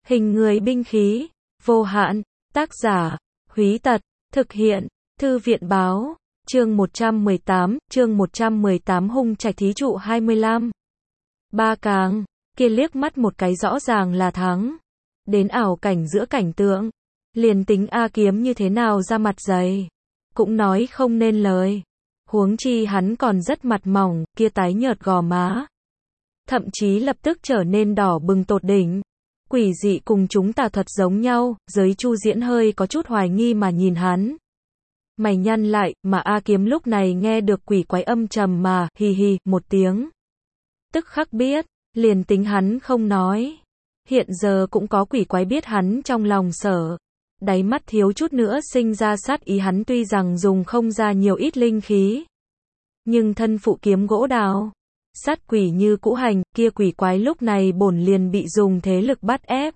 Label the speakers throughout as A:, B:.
A: Hình người binh khí, vô hạn, tác giả, Húy Tật, thực hiện, Thư viện báo, chương 118 hung trạch thí trụ 25. Ba càng, kia liếc mắt một cái rõ ràng là thắng. Đến ảo cảnh giữa cảnh tượng, liền tính A Kiếm như thế nào ra mặt dày, cũng nói không nên lời. Huống chi hắn còn rất mặt mỏng, kia tái nhợt gò má. Thậm chí lập tức trở nên đỏ bừng tột đỉnh. Quỷ dị cùng chúng tà thuật giống nhau, giới Chu Diễn hơi có chút hoài nghi mà nhìn hắn. Mày nhăn lại, mà A Kiếm lúc này nghe được quỷ quái âm trầm mà, hì hì, một tiếng. Tức khắc biết, liền tính hắn không nói. Hiện giờ cũng có quỷ quái biết hắn trong lòng sở. Đáy mắt thiếu chút nữa sinh ra sát ý, hắn tuy rằng dùng không ra nhiều ít linh khí. Nhưng thân phụ kiếm gỗ đào. Sát quỷ như cũ hành, kia quỷ quái lúc này bổn liền bị dùng thế lực bắt ép.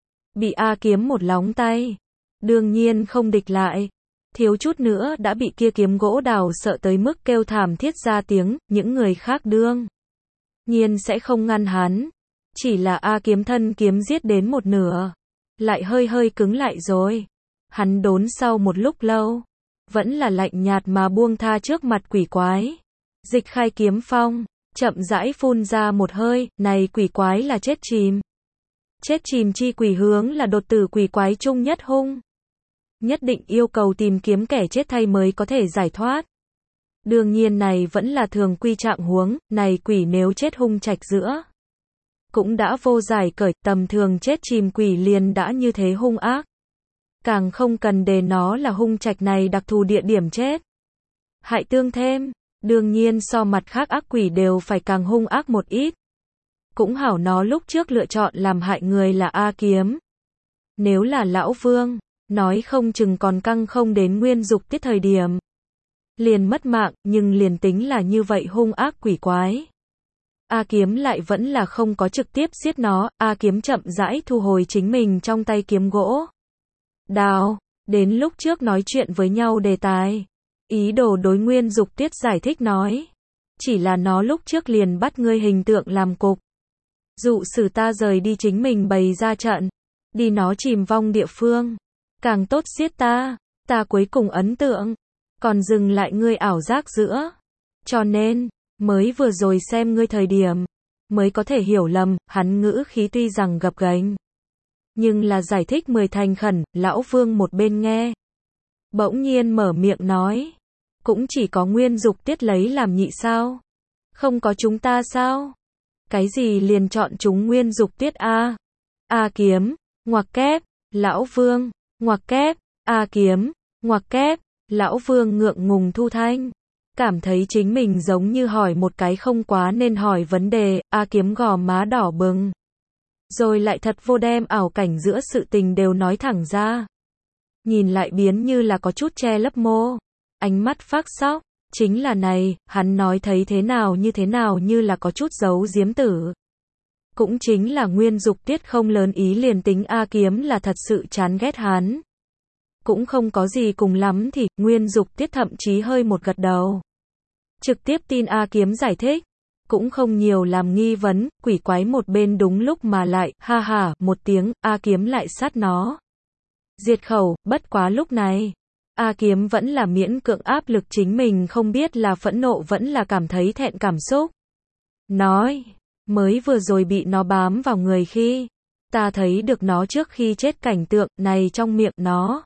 A: Bị A Kiếm một lóng tay. Đương nhiên không địch lại. Thiếu chút nữa đã bị kia kiếm gỗ đào sợ tới mức kêu thảm thiết ra tiếng, những người khác đương nhiên sẽ không ngăn hắn. Chỉ là A Kiếm thân kiếm giết đến một nửa. Lại hơi cứng lại rồi. Hắn đốn sau một lúc lâu. Vẫn là lạnh nhạt mà buông tha trước mặt quỷ quái. Dịch khai kiếm phong. Chậm rãi phun ra một hơi, này quỷ quái là chết chìm. Chết chìm chi quỷ hướng là đột tử quỷ quái chung nhất hung. Nhất định yêu cầu tìm kiếm kẻ chết thay mới có thể giải thoát. Đương nhiên này vẫn là thường quy trạng huống, này quỷ nếu chết hung trạch giữa. Cũng đã vô giải cởi, tầm thường chết chìm quỷ liền đã như thế hung ác. Càng không cần đề nó là hung trạch này đặc thù địa điểm chết. Hại tương thêm. Đương nhiên so mặt khác ác quỷ đều phải càng hung ác một ít. Cũng hảo nó lúc trước lựa chọn làm hại người là A Kiếm. Nếu là Lão Vương, nói không chừng còn căng không đến nguyên dục tiết thời điểm. Liền mất mạng, nhưng liền tính là như vậy hung ác quỷ quái. A Kiếm lại vẫn là không có trực tiếp giết nó, A Kiếm chậm rãi thu hồi chính mình trong tay kiếm gỗ. Đào, đến lúc trước nói chuyện với nhau đề tài. Ý đồ đối nguyên dục tiết giải thích nói. Chỉ là nó lúc trước liền bắt ngươi hình tượng làm cục. Dụ sử ta rời đi chính mình bày ra trận. Đi nó chìm vong địa phương. Càng tốt giết ta. Ta cuối cùng ấn tượng. Còn dừng lại ngươi ảo giác giữa. Cho nên, mới vừa rồi xem ngươi thời điểm. Mới có thể hiểu lầm, hắn ngữ khí tuy rằng gập ghềnh. Nhưng là giải thích 10 thành khẩn, Lão Vương một bên nghe. Bỗng nhiên mở miệng nói. Cũng chỉ có nguyên dục tiết lấy làm nhị sao? Không có chúng ta sao? Cái gì liền chọn chúng nguyên dục tiết A? A Kiếm, ngoặc kép, Lão Vương, ngoặc kép, A Kiếm, ngoặc kép, Lão Vương ngượng ngùng thu thanh. Cảm thấy chính mình giống như hỏi một cái không quá nên hỏi vấn đề, A Kiếm gò má đỏ bừng. Rồi lại thật vô đem ảo cảnh giữa sự tình đều nói thẳng ra. Nhìn lại biến như là có chút che lấp mô. Ánh mắt phác sóc, chính là này, hắn nói thấy thế nào như là có chút giấu giếm tử. Cũng chính là nguyên dục tiết không lớn ý liền tính A Kiếm là thật sự chán ghét hắn. Cũng không có gì cùng lắm thì, nguyên dục tiết thậm chí hơi một gật đầu. Trực tiếp tin A Kiếm giải thích. Cũng không nhiều làm nghi vấn, quỷ quái một bên đúng lúc mà lại, ha ha, một tiếng, A Kiếm lại sát nó. Diệt khẩu, bất quá lúc này. A Kiếm vẫn là miễn cưỡng áp lực chính mình không biết là phẫn nộ vẫn là cảm thấy thẹn cảm xúc. Nói, mới vừa rồi bị nó bám vào người khi, ta thấy được nó trước khi chết cảnh tượng này trong miệng nó.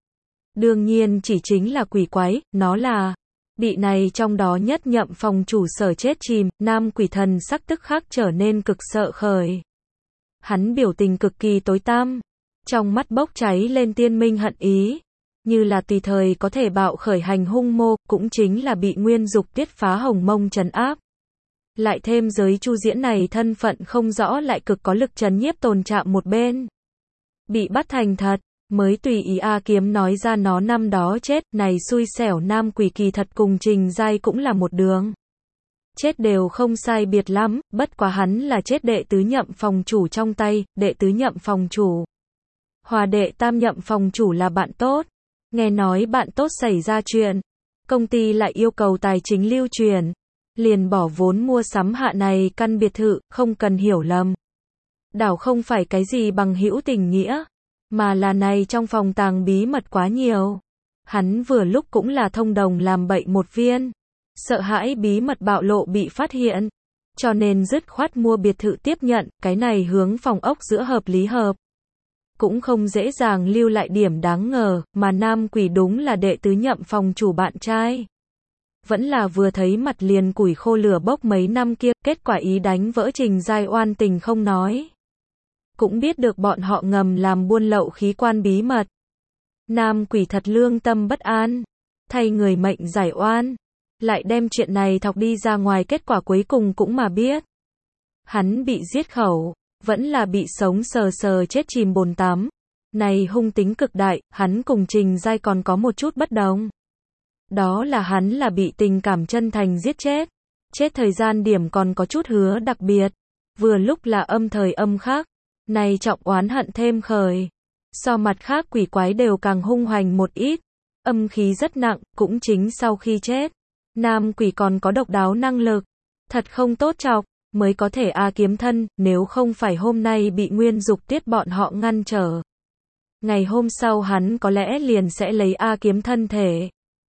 A: Đương nhiên chỉ chính là quỷ quái, nó là, bị này trong đó nhất nhậm phòng chủ sở chết chìm, nam quỷ thần sắc tức khắc trở nên cực sợ khởi. Hắn biểu tình cực kỳ tối tăm, trong mắt bốc cháy lên tiên minh hận ý. Như là tùy thời có thể bạo khởi hành hung mô, cũng chính là bị nguyên dục tiết phá hồng mông trấn áp. Lại thêm giới Chu Diễn này thân phận không rõ lại cực có lực trấn nhiếp tồn chạm một bên. Bị bắt thành thật, mới tùy ý A Kiếm nói ra nó năm đó chết, này xui xẻo nam quỷ kỳ thật cùng Trình Giai cũng là một đường. Chết đều không sai biệt lắm, bất quá hắn là chết đệ tứ nhậm phòng chủ trong tay, đệ tứ nhậm phòng chủ. Hòa đệ tam nhậm phòng chủ là bạn tốt. Nghe nói bạn tốt xảy ra chuyện, công ty lại yêu cầu tài chính lưu truyền, liền bỏ vốn mua sắm hạ này căn biệt thự, không cần hiểu lầm. Đảo không phải cái gì bằng hữu tình nghĩa, mà là này trong phòng tàng bí mật quá nhiều. Hắn vừa lúc cũng là thông đồng làm bậy một viên, sợ hãi bí mật bạo lộ bị phát hiện, cho nên dứt khoát mua biệt thự tiếp nhận, cái này hướng phòng ốc giữa hợp lý hợp. Cũng không dễ dàng lưu lại điểm đáng ngờ, mà nam quỷ đúng là đệ tứ nhậm phòng chủ bạn trai. Vẫn là vừa thấy mặt liền củi khô lửa bốc mấy năm kia, kết quả ý đánh vỡ Trình Giai oan tình không nói. Cũng biết được bọn họ ngầm làm buôn lậu khí quan bí mật. Nam quỷ thật lương tâm bất an, thay người mệnh giải oan, lại đem chuyện này thọc đi ra ngoài, kết quả cuối cùng cũng mà biết. Hắn bị giết khẩu, vẫn là bị sống sờ sờ chết chìm bồn tắm. Này hung tính cực đại, hắn cùng Trình Giai còn có một chút bất đồng. Đó là hắn là bị tình cảm chân thành giết chết. Chết thời gian điểm còn có chút hứa đặc biệt. Vừa lúc là âm thời âm khác. Này trọng oán hận thêm khởi. So mặt khác quỷ quái đều càng hung hoành một ít. Âm khí rất nặng, cũng chính sau khi chết. Nam quỷ còn có độc đáo năng lực. Thật không tốt chọc, mới có thể kiếm thân, nếu không phải hôm nay bị Nguyên Dục Tiết bọn họ ngăn trở. Ngày hôm sau hắn có lẽ liền sẽ lấy kiếm thân thể.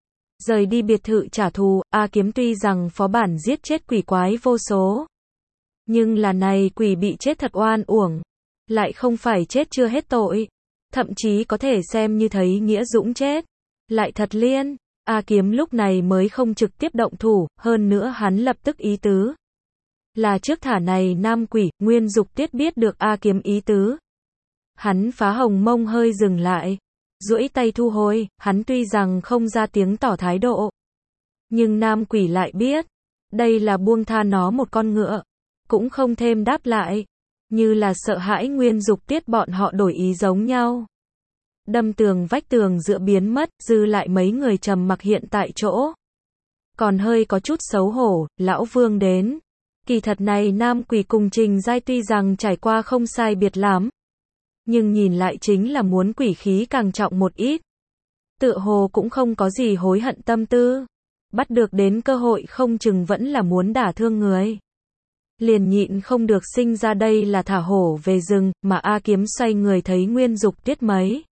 A: Rời đi biệt thự trả thù, kiếm tuy rằng phó bản giết chết quỷ quái vô số. Nhưng là này quỷ bị chết thật oan uổng. Lại không phải chết chưa hết tội. Thậm chí có thể xem như thấy nghĩa dũng chết. Lại thật liên, kiếm lúc này mới không trực tiếp động thủ, hơn nữa hắn lập tức ý tứ. Là trước thả này nam quỷ, Nguyên Dục Tiết biết được kiếm ý tứ. Hắn phá hồng mông hơi dừng lại. Duỗi tay thu hồi, hắn tuy rằng không ra tiếng tỏ thái độ. Nhưng nam quỷ lại biết. Đây là buông tha nó một con ngựa. Cũng không thêm đáp lại. Như là sợ hãi Nguyên Dục Tiết bọn họ đổi ý giống nhau. Đâm tường vách tường giữa biến mất, dư lại mấy người trầm mặc hiện tại chỗ. Còn hơi có chút xấu hổ, lão Vương đến. Kỳ thật này nam quỷ cùng Trình Giai tuy rằng trải qua không sai biệt lắm. Nhưng nhìn lại chính là muốn quỷ khí càng trọng một ít. Tựa hồ cũng không có gì hối hận tâm tư. Bắt được đến cơ hội không chừng vẫn là muốn đả thương người. Liền nhịn không được sinh ra đây là thả hổ về rừng, mà kiếm xoay người thấy Nguyên Dục Tiết mấy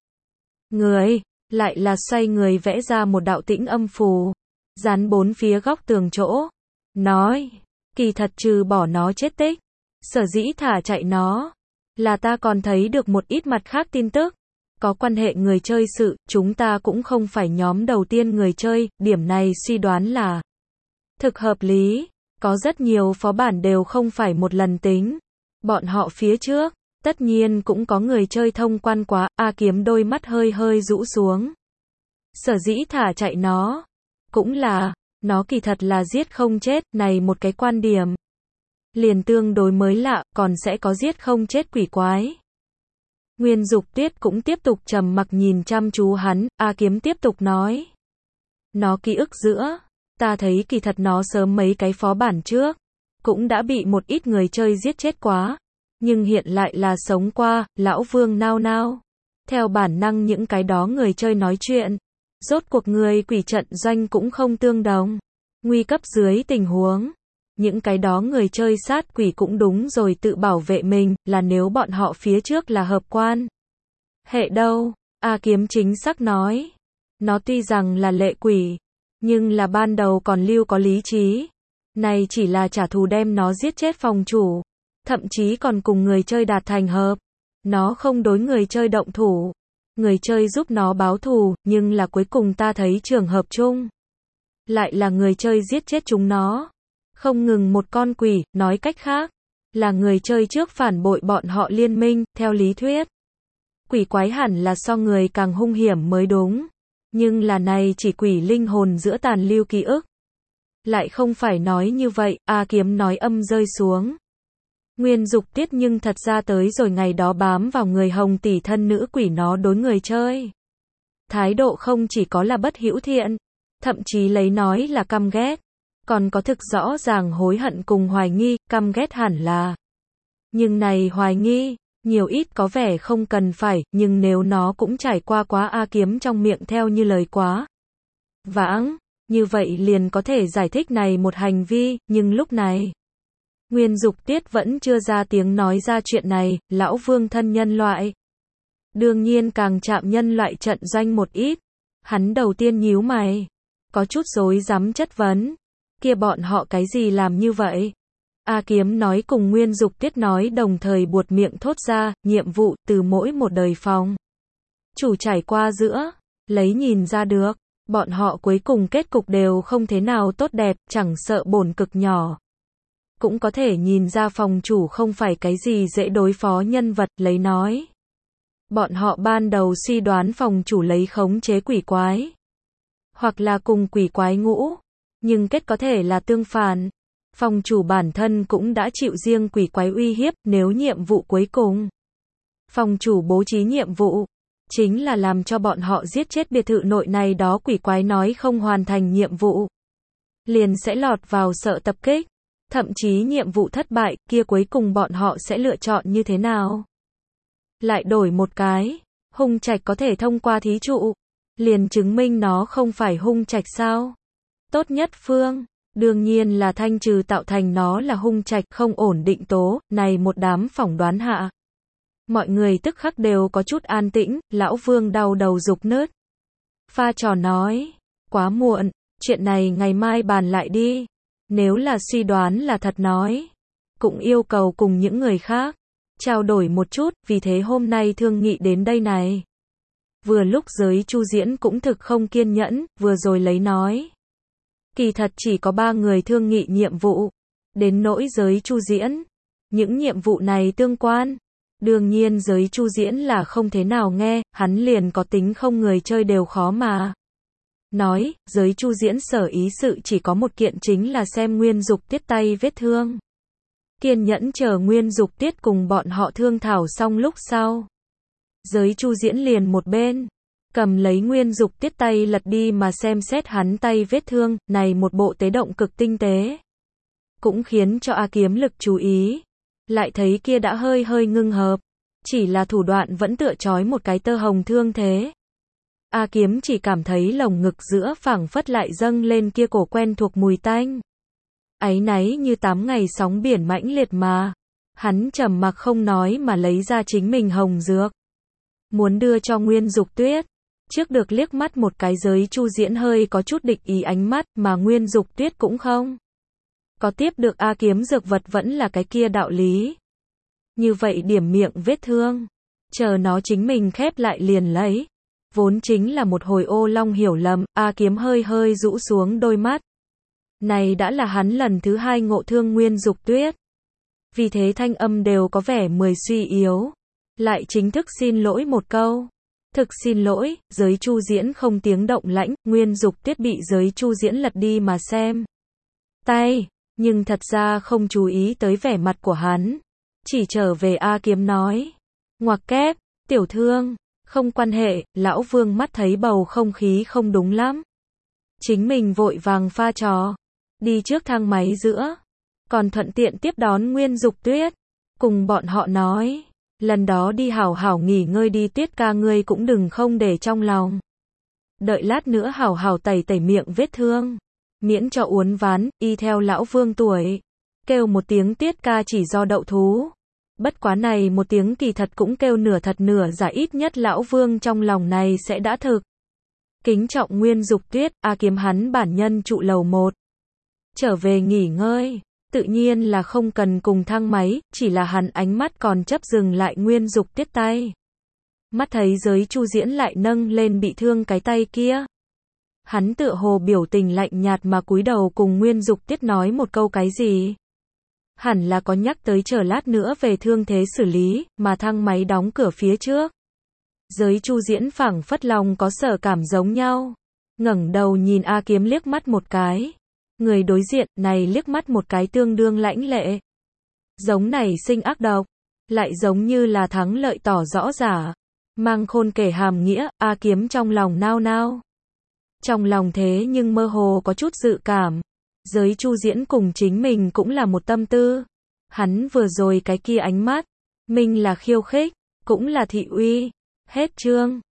A: người, lại là xoay người vẽ ra một đạo tĩnh âm phù, dán bốn phía góc tường chỗ. Nói, kỳ thật trừ bỏ nó chết tích, sở dĩ thả chạy nó, là ta còn thấy được một ít mặt khác tin tức. Có quan hệ người chơi sự, chúng ta cũng không phải nhóm đầu tiên người chơi, điểm này suy đoán là thực hợp lý. Có rất nhiều phó bản đều không phải một lần tính. Bọn họ phía trước, tất nhiên cũng có người chơi thông quan quá, kiếm đôi mắt hơi hơi rũ xuống. Sở dĩ thả chạy nó, cũng là, nó kỳ thật là giết không chết, này một cái quan điểm. Liền tương đối mới lạ, còn sẽ có giết không chết quỷ quái. Nguyên Dục Tiết cũng tiếp tục trầm mặc nhìn chăm chú hắn, kiếm tiếp tục nói. Nó ký ức giữa, ta thấy kỳ thật nó sớm mấy cái phó bản trước, cũng đã bị một ít người chơi giết chết quá. Nhưng hiện lại là sống qua, lão Vương nao nao. Theo bản năng những cái đó người chơi nói chuyện. Rốt cuộc người quỷ trận doanh cũng không tương đồng. Nguy cấp dưới tình huống. Những cái đó người chơi sát quỷ cũng đúng rồi tự bảo vệ mình, là nếu bọn họ phía trước là hợp quan. Hệ đâu? Kiếm chính xác nói. Nó tuy rằng là lệ quỷ, nhưng là ban đầu còn lưu có lý trí. Này chỉ là trả thù đem nó giết chết phòng chủ. Thậm chí còn cùng người chơi đạt thành hợp. Nó không đối người chơi động thủ. Người chơi giúp nó báo thù, nhưng là cuối cùng ta thấy trường hợp chung. Lại là người chơi giết chết chúng nó. Không ngừng một con quỷ, nói cách khác. Là người chơi trước phản bội bọn họ liên minh, theo lý thuyết. Quỷ quái hẳn là so người càng hung hiểm mới đúng. Nhưng là này chỉ quỷ linh hồn giữa tàn lưu ký ức. Lại không phải nói như vậy, kiếm nói âm rơi xuống. Nguyên Dục Tiết nhưng thật ra tới rồi ngày đó bám vào người hồng tỷ thân nữ quỷ nó đối người chơi. Thái độ không chỉ có là bất hữu thiện, thậm chí lấy nói là căm ghét. Còn có thực rõ ràng hối hận cùng hoài nghi, căm ghét hẳn là. Nhưng này hoài nghi, nhiều ít có vẻ không cần phải, nhưng nếu nó cũng trải qua quá kiếm trong miệng theo như lời quá vãng, như vậy liền có thể giải thích này một hành vi, nhưng lúc này Nguyên Dục Tiết vẫn chưa ra tiếng nói ra chuyện này, lão Vương thân nhân loại. Đương nhiên càng chạm nhân loại trận doanh một ít. Hắn đầu tiên nhíu mày, có chút rối rắm chất vấn. Kia bọn họ cái gì làm như vậy? A Kiếm nói cùng Nguyên Dục Tiết nói đồng thời buột miệng thốt ra, nhiệm vụ từ mỗi một đời phòng chủ trải qua giữa, lấy nhìn ra được, bọn họ cuối cùng kết cục đều không thế nào tốt đẹp, chẳng sợ bổn cực nhỏ. Cũng có thể nhìn ra phòng chủ không phải cái gì dễ đối phó nhân vật, lấy nói. Bọn họ ban đầu suy đoán phòng chủ lấy khống chế quỷ quái, hoặc là cùng quỷ quái ngũ, nhưng kết có thể là tương phản. Phòng chủ bản thân cũng đã chịu riêng quỷ quái uy hiếp, nếu nhiệm vụ cuối cùng. Phòng chủ bố trí nhiệm vụ, chính là làm cho bọn họ giết chết biệt thự nội này đó quỷ quái nói không hoàn thành nhiệm vụ. Liền sẽ lọt vào sợ tập kích. Thậm chí nhiệm vụ thất bại, kia cuối cùng bọn họ sẽ lựa chọn như thế nào? Lại đổi một cái, hung trạch có thể thông qua thí trụ, liền chứng minh nó không phải hung trạch sao? Tốt nhất phương, đương nhiên là thanh trừ tạo thành nó là hung trạch không ổn định tố, này một đám phỏng đoán hạ. Mọi người tức khắc đều có chút an tĩnh, lão Vương đau đầu rục nứt. Pha trò nói, quá muộn, chuyện này ngày mai bàn lại đi. Nếu là suy đoán là thật nói, cũng yêu cầu cùng những người khác trao đổi một chút, vì thế hôm nay thương nghị đến đây này. Vừa lúc giới Chu Diễn cũng thực không kiên nhẫn, vừa rồi lấy nói. Kỳ thật chỉ có 3 người thương nghị nhiệm vụ, đến nỗi giới Chu Diễn. Những nhiệm vụ này tương quan. Đương nhiên giới Chu Diễn là không thế nào nghe, hắn liền có tính không người chơi đều khó mà. Nói, giới Chu Diễn sở ý sự chỉ có một kiện chính là xem Nguyên Dục Tiết tay vết thương. Kiên nhẫn chờ Nguyên Dục Tiết cùng bọn họ thương thảo xong lúc sau. Giới Chu Diễn liền một bên, cầm lấy Nguyên Dục Tiết tay lật đi mà xem xét hắn tay vết thương, này một bộ tế động cực tinh tế. Cũng khiến cho A Kiếm lực chú ý. Lại thấy kia đã hơi hơi ngưng hợp. Chỉ là thủ đoạn vẫn tựa trói một cái tơ hồng thương thế. A Kiếm chỉ cảm thấy lồng ngực giữa phảng phất lại dâng lên kia cổ quen thuộc mùi tanh. Áy náy như 8 ngày sóng biển mãnh liệt mà. Hắn trầm mặc không nói mà lấy ra chính mình hồng dược. Muốn đưa cho Nguyên Dục Tuyết. Trước được liếc mắt một cái giới Chu Diễn hơi có chút địch ý ánh mắt mà Nguyên Dục Tuyết cũng không. Có tiếp được A Kiếm dược vật vẫn là cái kia đạo lý. Như vậy điểm miệng vết thương. Chờ nó chính mình khép lại liền lấy. Vốn chính là một hồi ô long hiểu lầm, A Kiếm hơi hơi rũ xuống đôi mắt. Này đã là hắn lần thứ 2 ngộ thương Nguyên Dục Tuyết. Vì thế thanh âm đều có vẻ 10 suy yếu. Lại chính thức xin lỗi một câu. Thực xin lỗi, giới Chu Diễn không tiếng động lãnh, Nguyên Dục Tuyết bị giới Chu Diễn lật đi mà xem. Tay, nhưng thật ra không chú ý tới vẻ mặt của hắn. Chỉ trở về A Kiếm nói. Ngoặc kép, tiểu thương. Không quan hệ, lão Vương mắt thấy bầu không khí không đúng lắm. Chính mình vội vàng pha trò. Đi trước thang máy giữa. Còn thuận tiện tiếp đón Nguyên Dục Tuyết. Cùng bọn họ nói. Lần đó đi hảo hảo nghỉ ngơi đi Tuyết ca ngươi cũng đừng không để trong lòng. Đợi lát nữa hảo hảo tẩy tẩy miệng vết thương. Miễn cho uốn ván, y theo lão Vương tuổi. Kêu một tiếng Tuyết ca chỉ do đậu thú. Bất quá này một tiếng kỳ thật cũng kêu nửa thật nửa giả, ít nhất lão Vương trong lòng này sẽ đã thực. Kính trọng Nguyên Dục Tuyết, A Kiếm hắn bản nhân trụ lầu 1. Trở về nghỉ ngơi, tự nhiên là không cần cùng thang máy, chỉ là hắn ánh mắt còn chấp dừng lại Nguyên Dục Tuyết tay. Mắt thấy giới Chu Diễn lại nâng lên bị thương cái tay kia. Hắn tựa hồ biểu tình lạnh nhạt mà cúi đầu cùng Nguyên Dục Tuyết nói một câu cái gì. Hẳn là có nhắc tới chờ lát nữa về thương thế xử lý, mà thang máy đóng cửa phía trước. Giới Chu Diễn phảng phất lòng có sở cảm giống nhau. Ngẩng đầu nhìn A Kiếm liếc mắt một cái. Người đối diện này liếc mắt một cái tương đương lãnh lệ. Giống này sinh ác độc. Lại giống như là thắng lợi tỏ rõ giả. Mang khôn kể hàm nghĩa, A Kiếm trong lòng nao nao. Trong lòng thế nhưng mơ hồ có chút dự cảm. Giới Chu Diễn cùng chính mình cũng là một tâm tư. Hắn vừa rồi cái kia ánh mắt. Mình là khiêu khích, cũng là thị uy. Hết chương.